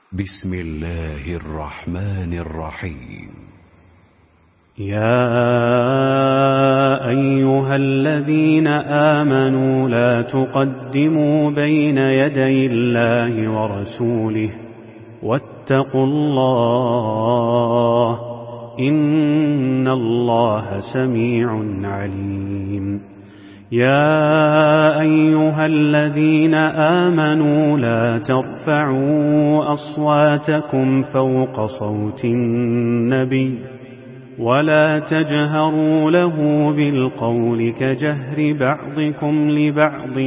بسم الله الرحمن الرحيم. يا أيها الذين آمنوا لا تقدموا بين يدي الله ورسوله واتقوا الله إن الله سميع عليم. يا أيها الذين آمنوا لا ترفعوا أصواتكم فوق صوت النبي ولا تجهروا له بالقول كجهر بعضكم لبعض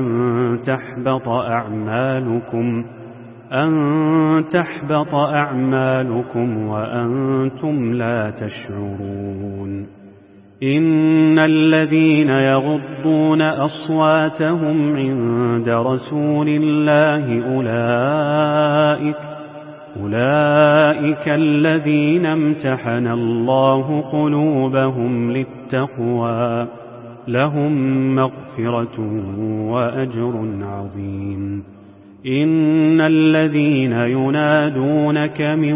أن تحبط أعمالكم وأنتم لا تشعرون. إن الذين يغضون أصواتهم عند رسول الله أولئك الذين امتحن الله قلوبهم للتقوى لهم مغفرة وأجر عظيم. إن الذين ينادونك من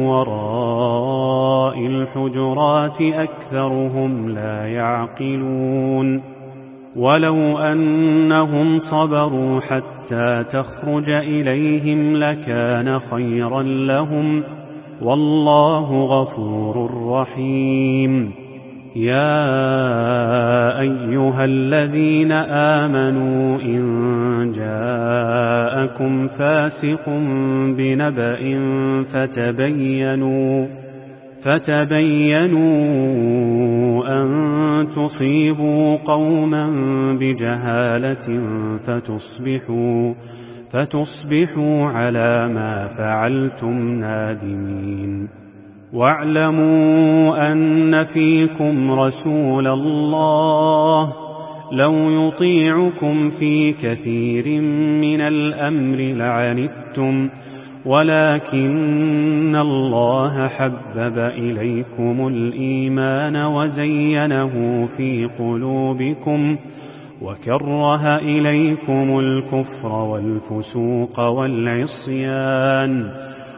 وراء الحجرات أكثرهم لا يعقلون. ولو أنهم صبروا حتى تخرج إليهم لكان خيرا لهم والله غفور رحيم. يا أيها الذين آمنوا إن جاءكم فاسق بنبأ فتبينوا أن تصيبوا قوما بجهالة فتصبحوا على ما فعلتم نادمين. واعلموا أن فيكم رسول الله لو يطيعكم في كثير من الأمر لعنتم ولكن الله حبب إليكم الإيمان وزينه في قلوبكم وكره إليكم الكفر والفسوق والعصيان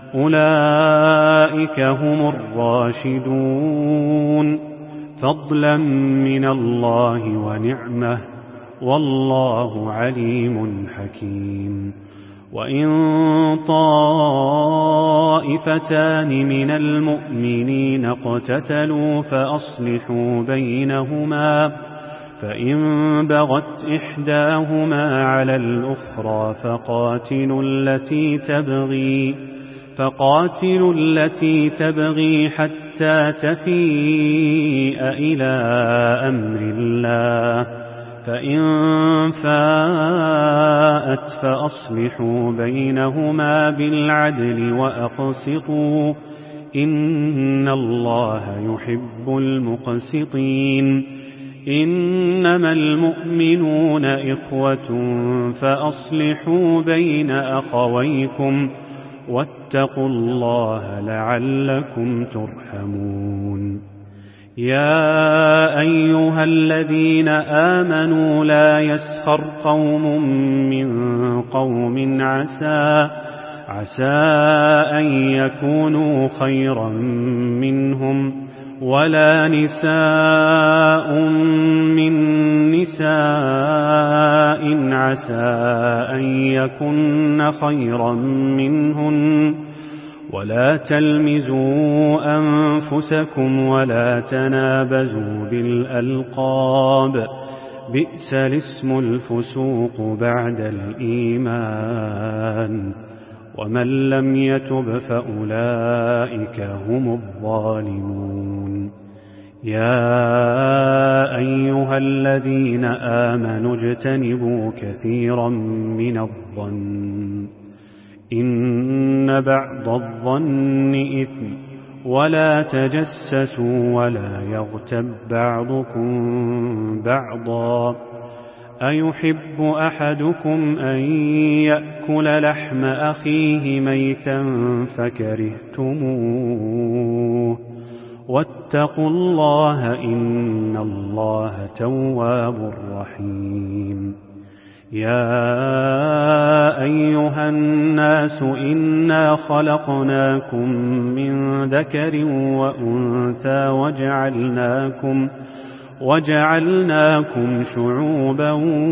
أولئك هم الراشدون فضلا من الله ونعمه والله عليم حكيم. وإن طائفتان من المؤمنين اقتتلوا فأصلحوا بينهما فإن بغت إحداهما على الأخرى فقاتلوا التي تبغي حتى تفيء إلى أمر الله فإن فاءت فأصلحوا بينهما بالعدل وأقسطوا إن الله يحب المقسطين. إنما المؤمنون إخوة فأصلحوا بين أخويكم واتقوا الله لعلكم ترحمون. يا أيها الذين آمنوا لا يسخر قوم من قوم عسى أن يكونوا خيرا منهم ولا نساء من نساء عسى أن يكن خيرا منهن ولا تلمزوا أنفسكم ولا تنابزوا بالألقاب بئس الاسم الفسوق بعد الإيمان ومن لم يتب فأولئك هم الظالمون. يا أيها الذين آمنوا اجتنبوا كثيرا من الظن إن بعض الظن إثم ولا تجسسوا ولا يغتب بعضكم بعضا أيحب أحدكم أن يأكل لحم أخيه ميتا فكرهتموه واتقوا الله إن الله تواب رحيم. يا أيها الناس إنا خلقناكم من ذكر وأنثى وجعلناكم شعوبا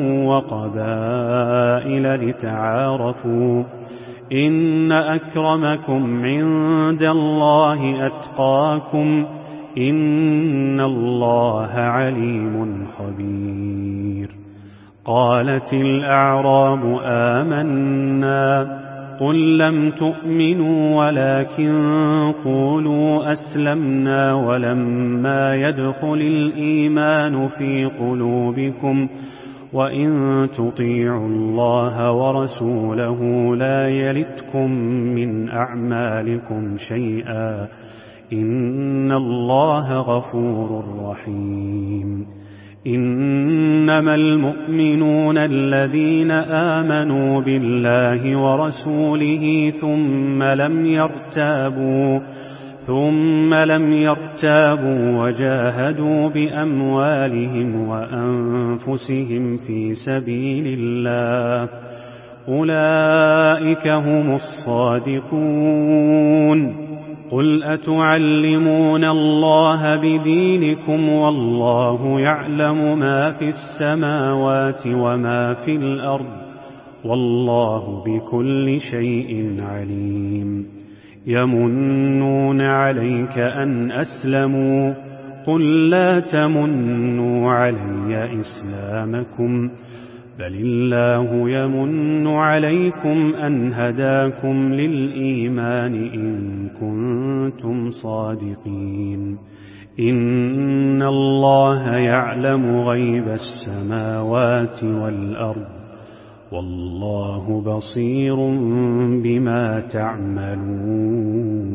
وقبائل لتعارفوا إن أكرمكم عند الله أتقاكم إن الله عليم خبير. قالت الأعراب آمنا قل لم تؤمنوا ولكن قولوا أسلمنا ولما يدخل الإيمان في قلوبكم وإن تطيعوا الله ورسوله لا يلتكم من أعمالكم شيئا إن الله غفور رحيم. إنما المؤمنون الذين آمنوا بالله ورسوله ثم لم يرتابوا وجاهدوا بأموالهم وأنفسهم في سبيل الله أولئك هم الصادقون. قل أتعلمون الله بدينكم والله يعلم ما في السماوات وما في الأرض والله بكل شيء عليم. يمنون عليك أن أسلموا قل لا تمنوا علي إسلامكم بل الله يمن عليكم أن هداكم للإيمان إن كنتم صادقين. إن الله يعلم غيب السماوات والأرض والله بصير بما تعملون.